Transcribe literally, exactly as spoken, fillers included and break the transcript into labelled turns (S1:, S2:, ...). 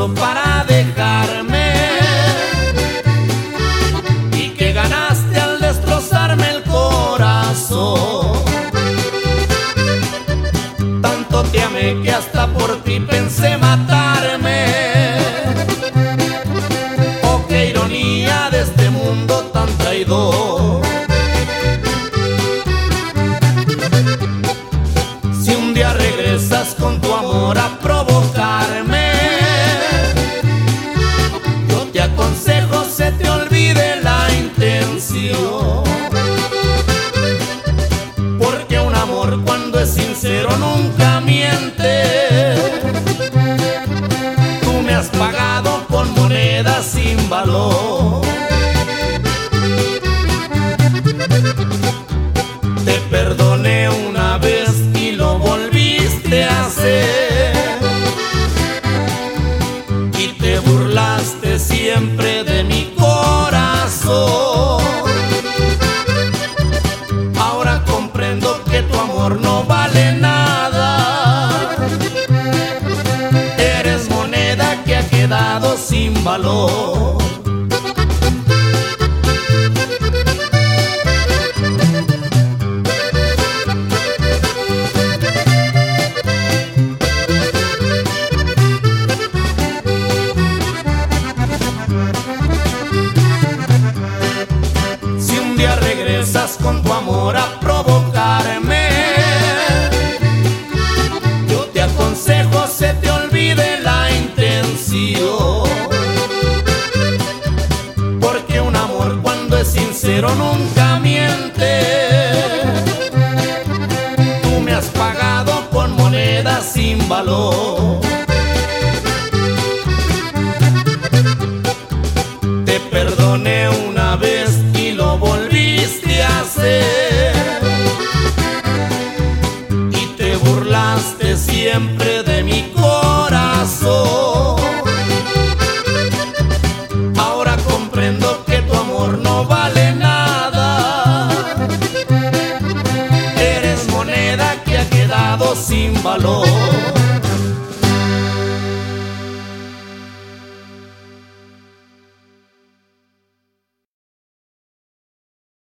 S1: solo para dejarme, y que ganaste al destrozarme el corazón. Tanto te amé que hasta por ti pensé matarme. Oh, qué ironía de este mundo tan traidor. Si un día regresas con tu amor a provocarme, yo te aconsejo se te olvide la intención, porque un amor cuando es sincero nunca miente. Tú me has pagado con monedas sin valor. Te perdoné una vez y lo volviste a hacer, y te burlaste siempre de mi corazón. Ahora comprendo que tu amor no vale nada. Eres moneda que ha quedado sin valor. Si un día regresas con tu amor a provocarme, yo te aconsejo se te olvide la intención, porque un amor cuando es sincero nunca miente. Tú me has pagado con monedas sin valor. Te perdoné una vez y lo volviste a hacer, y te burlaste siempre de mi corazón. Ahora comprendo que tu amor no vale nada. Eres moneda que ha quedado sin valor.